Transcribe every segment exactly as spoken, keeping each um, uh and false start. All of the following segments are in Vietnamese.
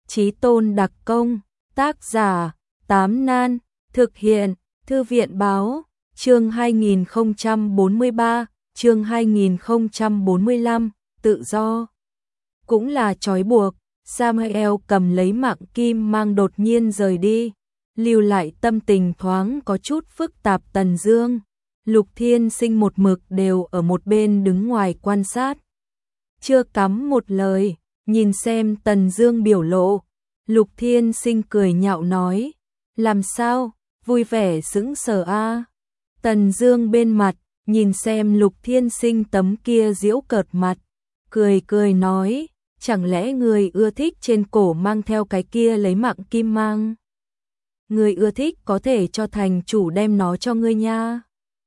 Chí tôn đặc công, tác giả, Tám Nan, thực hiện, Thư viện báo, chương hai nghìn không trăm bốn mươi ba, chương hai nghìn không trăm bốn mươi lăm, tự do. Cũng là trói buộc, Samuel cầm lấy mạng kim mang đột nhiên rời đi, lưu lại tâm tình thoáng có chút phức tạp Tần Dương. Lục Thiên Sinh một mực đều ở một bên đứng ngoài quan sát. Chưa cắm một lời, nhìn xem Tần Dương biểu lộ. Lục Thiên Sinh cười nhạo nói, làm sao, vui vẻ sững sờ a. Tần Dương bên mặt, nhìn xem Lục Thiên Sinh tấm kia giễu cợt mặt, cười cười nói, chẳng lẽ người ưa thích trên cổ mang theo cái kia lấy mạng kim mang? Người ưa thích có thể cho thành chủ đem nó cho ngươi nha.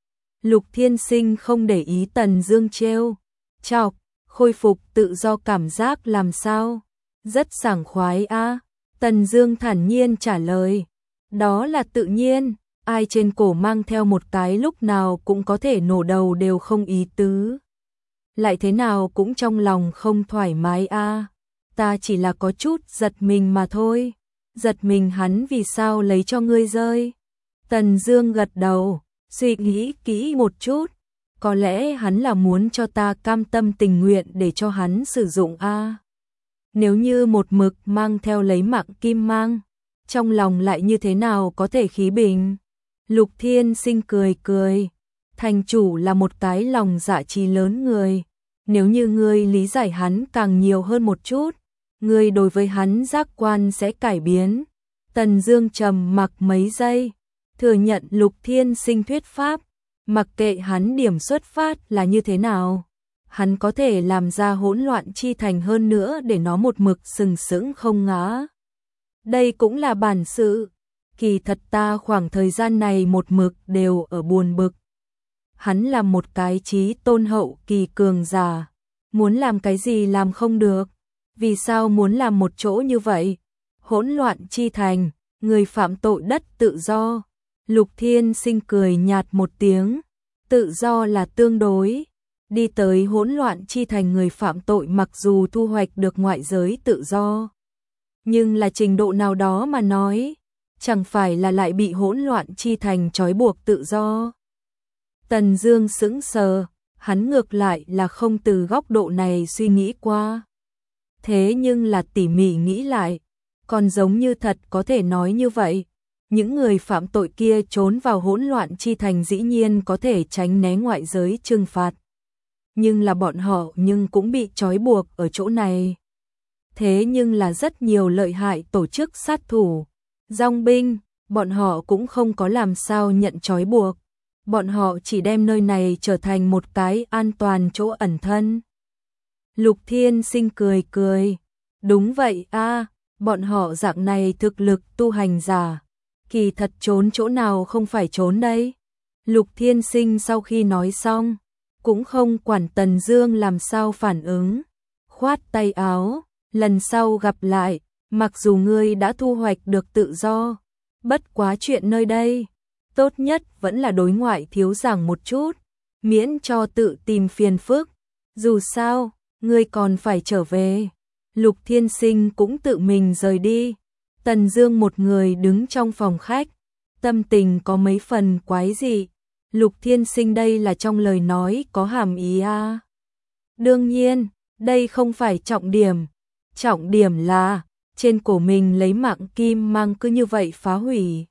Lục Thiên Sinh không để ý Tần Dương trêu chọc, khôi phục tự do cảm giác làm sao? Rất sảng khoái a. Tần Dương thản nhiên trả lời, đó là tự nhiên, ai trên cổ mang theo một cái lúc nào cũng có thể nổ đầu đều không ý tứ. Lại thế nào cũng trong lòng không thoải mái a. Ta chỉ là có chút giật mình mà thôi. Giật mình hắn vì sao lấy cho ngươi rơi? Tần Dương gật đầu, suy nghĩ kỹ một chút, có lẽ hắn là muốn cho ta cam tâm tình nguyện để cho hắn sử dụng a. Nếu như một mực mang theo lấy mạng kim mang, trong lòng lại như thế nào có thể khí bình? Lục Thiên Sinh cười cười, thành chủ là một cái lòng dạ trí lớn người, nếu như ngươi lý giải hắn càng nhiều hơn một chút, ngươi đối với hắn giác quan sẽ cải biến. Tần Dương trầm mặc mấy giây, thừa nhận Lục Thiên Sinh thuyết pháp, mặc kệ hắn điểm xuất phát là như thế nào, hắn có thể làm ra hỗn loạn chi thành hơn nữa để nó một mực sừng sững không ngã. Đây cũng là bản sự. Kỳ thật ta khoảng thời gian này một mực đều ở buồn bực. Hắn là một cái chí tôn hậu kỳ cường giả, muốn làm cái gì làm không được. Vì sao muốn làm một chỗ như vậy? Hỗn loạn chi thành, người phạm tội đất tự do. Lục Thiên Sinh cười nhạt một tiếng, tự do là tương đối. Đi tới hỗn loạn chi thành người phạm tội mặc dù thu hoạch được ngoại giới tự do, nhưng là trình độ nào đó mà nói, chẳng phải là lại bị hỗn loạn chi thành trói buộc tự do. Tần Dương sững sờ, hắn ngược lại là không từ góc độ này suy nghĩ qua. Thế nhưng là tỉ mỉ nghĩ lại, còn giống như thật có thể nói như vậy. Những người phạm tội kia trốn vào hỗn loạn chi thành dĩ nhiên có thể tránh né ngoại giới trừng phạt. Nhưng là bọn họ nhưng cũng bị trói buộc ở chỗ này. Thế nhưng là rất nhiều lợi hại tổ chức sát thủ, dòng binh, bọn họ cũng không có làm sao nhận trói buộc. Bọn họ chỉ đem nơi này trở thành một cái an toàn chỗ ẩn thân. Lục Thiên Sinh cười cười, đúng vậy a, bọn họ dạng này thực lực tu hành giả, kỳ thật trốn chỗ nào không phải trốn đây. Lục Thiên Sinh sau khi nói xong, cũng không quản Tần Dương làm sao phản ứng, khoát tay áo, lần sau gặp lại, mặc dù ngươi đã thu hoạch được tự do, bất quá chuyện nơi đây, tốt nhất vẫn là đối ngoại thiếu giảng một chút, miễn cho tự tìm phiền phức, dù sao, ngươi còn phải trở về. Lục Thiên Sinh cũng tự mình rời đi, Tần Dương một người đứng trong phòng khách, tâm tình có mấy phần quái dị. Lục Thiên Sinh đây là trong lời nói có hàm ý a. Đương nhiên, đây không phải trọng điểm, trọng điểm là trên cổ mình lấy mạng kim mang cứ như vậy phá hủy.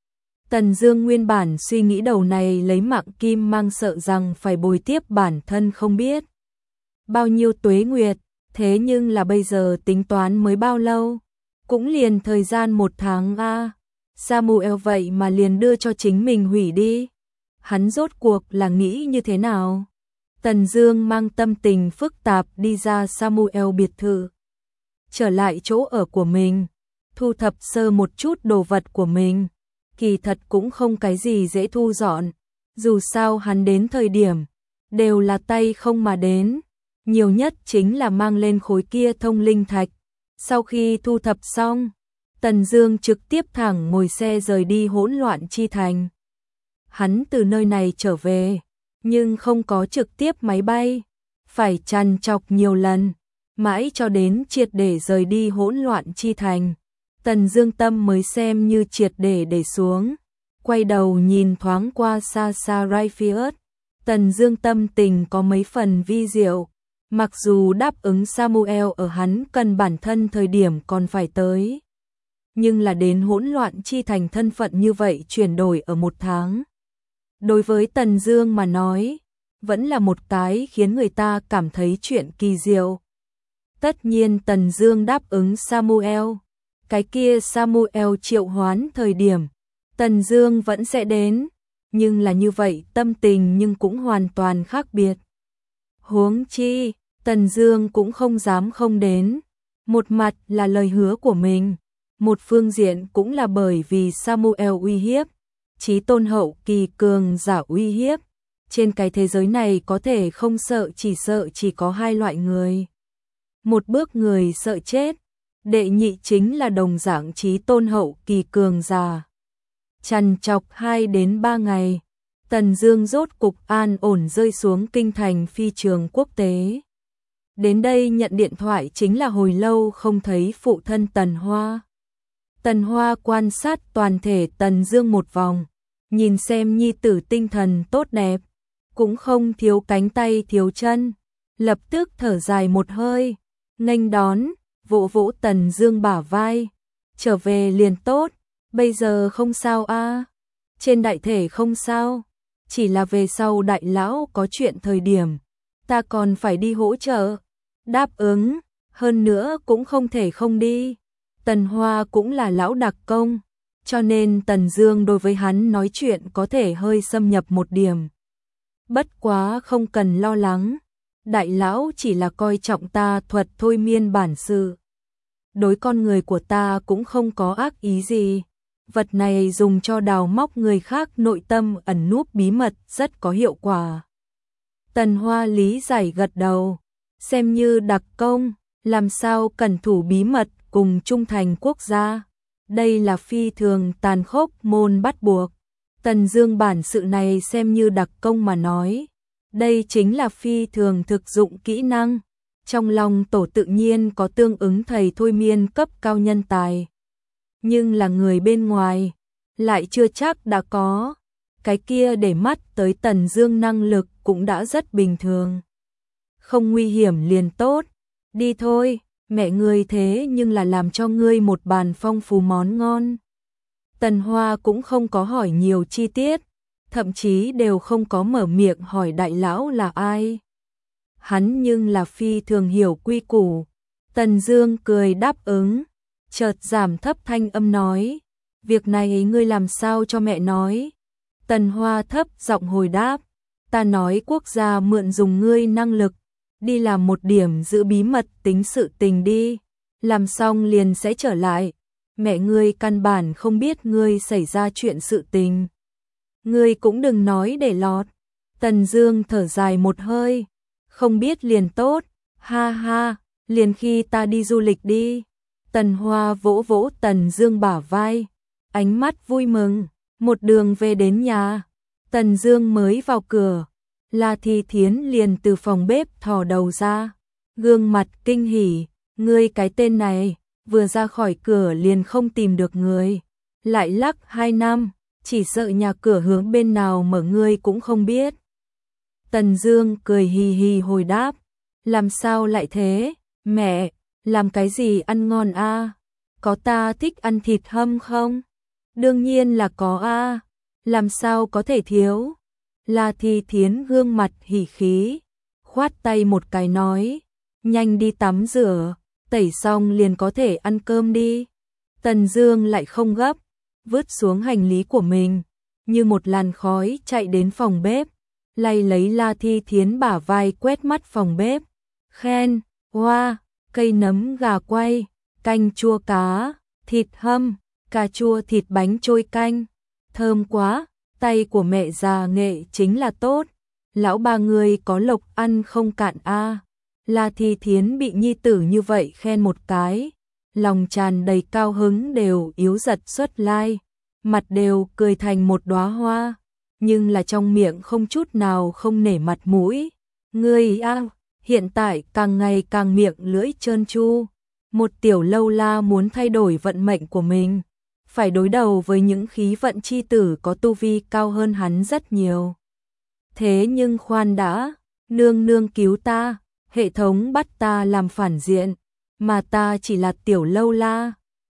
Tần Dương nguyên bản suy nghĩ đầu này lấy mạng kim mang sợ rằng phải bồi tiếp bản thân không biết bao nhiêu tuế nguyệt, thế nhưng là bây giờ tính toán mới bao lâu, cũng liền thời gian một tháng a. Samuel vậy mà liền đưa cho chính mình hủy đi. Hắn rốt cuộc là nghĩ như thế nào? Tần Dương mang tâm tình phức tạp đi ra Samuel biệt thự, trở lại chỗ ở của mình, thu thập sơ một chút đồ vật của mình. Kỳ thật cũng không cái gì dễ thu dọn, dù sao hắn đến thời điểm đều là tay không mà đến, nhiều nhất chính là mang lên khối kia thông linh thạch. Sau khi thu thập xong, Tần Dương trực tiếp thẳng ngồi xe rời đi hỗn loạn chi thành. Hắn từ nơi này trở về, nhưng không có trực tiếp máy bay, phải trằn trọc nhiều lần, mãi cho đến triệt để rời đi hỗn loạn chi thành. Tần Dương tâm mới xem như triệt để để xuống, quay đầu nhìn thoáng qua xa xa Raphius. Tần Dương tâm tình có mấy phần vi diệu, mặc dù đáp ứng Samuel ở hắn cần bản thân thời điểm còn phải tới, nhưng là đến hỗn loạn chi thành thân phận như vậy chuyển đổi ở một tháng. Đối với Tần Dương mà nói, vẫn là một cái khiến người ta cảm thấy chuyện kỳ diệu. Tất nhiên Tần Dương đáp ứng Samuel, cái kia Samuel triệu hoán thời điểm, Tần Dương vẫn sẽ đến, nhưng là như vậy tâm tình nhưng cũng hoàn toàn khác biệt. Huống chi, Tần Dương cũng không dám không đến, một mặt là lời hứa của mình, một phương diện cũng là bởi vì Samuel uy hiếp, chí tôn hậu kỳ cường giả uy hiếp. Trên cái thế giới này có thể không sợ chỉ sợ chỉ có hai loại người. Một bước người sợ chết, đệ nhị chính là đồng dạng chí tôn hậu kỳ cường giả. Trằn trọc hai đến ba ngày, Tần Dương rốt cục an ổn rơi xuống kinh thành phi trường quốc tế. Đến đây nhận điện thoại chính là hồi lâu không thấy phụ thân Tần Hoa. Tần Hoa quan sát toàn thể Tần Dương một vòng, nhìn xem nhi tử tinh thần tốt đẹp, cũng không thiếu cánh tay thiếu chân, lập tức thở dài một hơi, nghênh đón, vỗ vỗ Tần Dương bả vai, trở về liền tốt, bây giờ không sao a, trên đại thể không sao, chỉ là về sau đại lão có chuyện thời điểm, ta còn phải đi hỗ trợ. Đáp ứng, hơn nữa cũng không thể không đi. Tần Hoa cũng là lão đặc công, cho nên Tần Dương đối với hắn nói chuyện có thể hơi xâm nhập một điểm. Bất quá không cần lo lắng, đại lão chỉ là coi trọng ta thuật thôi miên bản sự. Đối con người của ta cũng không có ác ý gì, vật này dùng cho đào móc người khác nội tâm ẩn núp bí mật rất có hiệu quả. Tần Hoa lý giải gật đầu, xem như đặc công, làm sao cẩn thủ bí mật cùng trung thành quốc gia. Đây là phi thường tàn khốc môn bắt buộc. Tần Dương bản sự này xem như đặc công mà nói, đây chính là phi thường thực dụng kỹ năng. Trong lòng tổ tự nhiên có tương ứng thầy thôi miên cấp cao nhân tài, nhưng là người bên ngoài lại chưa chắc đã có. Cái kia để mắt tới Tần Dương năng lực cũng đã rất bình thường. Không nguy hiểm liền tốt, đi thôi, mẹ ngươi thế nhưng là làm cho ngươi một bàn phong phú món ngon. Tần Hoa cũng không có hỏi nhiều chi tiết, thậm chí đều không có mở miệng hỏi đại lão là ai. Hắn nhưng là phi thường hiểu quy củ. Tần Dương cười đáp ứng, chợt giảm thấp thanh âm nói, việc này ngươi làm sao cho mẹ nói. Tần Hoa thấp giọng hồi đáp, ta nói quốc gia mượn dùng ngươi năng lực, đi làm một điểm giữ bí mật tính sự tình đi, làm xong liền sẽ trở lại. Mẹ ngươi căn bản không biết ngươi xảy ra chuyện sự tình, ngươi cũng đừng nói để lọt. Tần Dương thở dài một hơi, không biết liền tốt, ha ha, liền khi ta đi du lịch đi. Tần Hoa vỗ vỗ Tần Dương bả vai, ánh mắt vui mừng. Một đường về đến nhà, Tần Dương mới vào cửa, La Thi Thiến liền từ phòng bếp thò đầu ra, gương mặt kinh hỉ, ngươi cái tên này, vừa ra khỏi cửa liền không tìm được người, lại lắc hai năm, chỉ sợ nhà cửa hướng bên nào mở ngươi cũng không biết. Tần Dương cười hì hì hồi đáp, làm sao lại thế, mẹ, làm cái gì ăn ngon a? Có ta thích ăn thịt hâm không? Đương nhiên là có a, làm sao có thể thiếu. La Thi Thiến gương mặt hỉ khí, khoát tay một cái nói, nhanh đi tắm rửa, tẩy xong liền có thể ăn cơm đi. Tần Dương lại không gấp, vứt xuống hành lý của mình, như một làn khói chạy đến phòng bếp, lay lấy La Thi Thiến bả vai quét mắt phòng bếp, khen, hoa, wow, cây nấm gà quay, canh chua cá, thịt hâm, cà chua thịt bánh trôi canh, thơm quá, tay của mẹ già nghệ chính là tốt, lão ba người có lộc ăn không cạn a. La Thi Thiến bị nhi tử như vậy khen một cái, lòng tràn đầy cao hứng đều yếu giật xuất lai, mặt đều cười thành một đóa hoa, nhưng là trong miệng không chút nào không nể mặt mũi. Ngươi a, hiện tại càng ngày càng miệng lưỡi trơn tru. Một tiểu lâu la muốn thay đổi vận mệnh của mình, phải đối đầu với những khí vận chi tử có tu vi cao hơn hắn rất nhiều. Thế nhưng khoan đã, nương nương cứu ta, hệ thống bắt ta làm phản diện, mà ta chỉ là tiểu lâu la,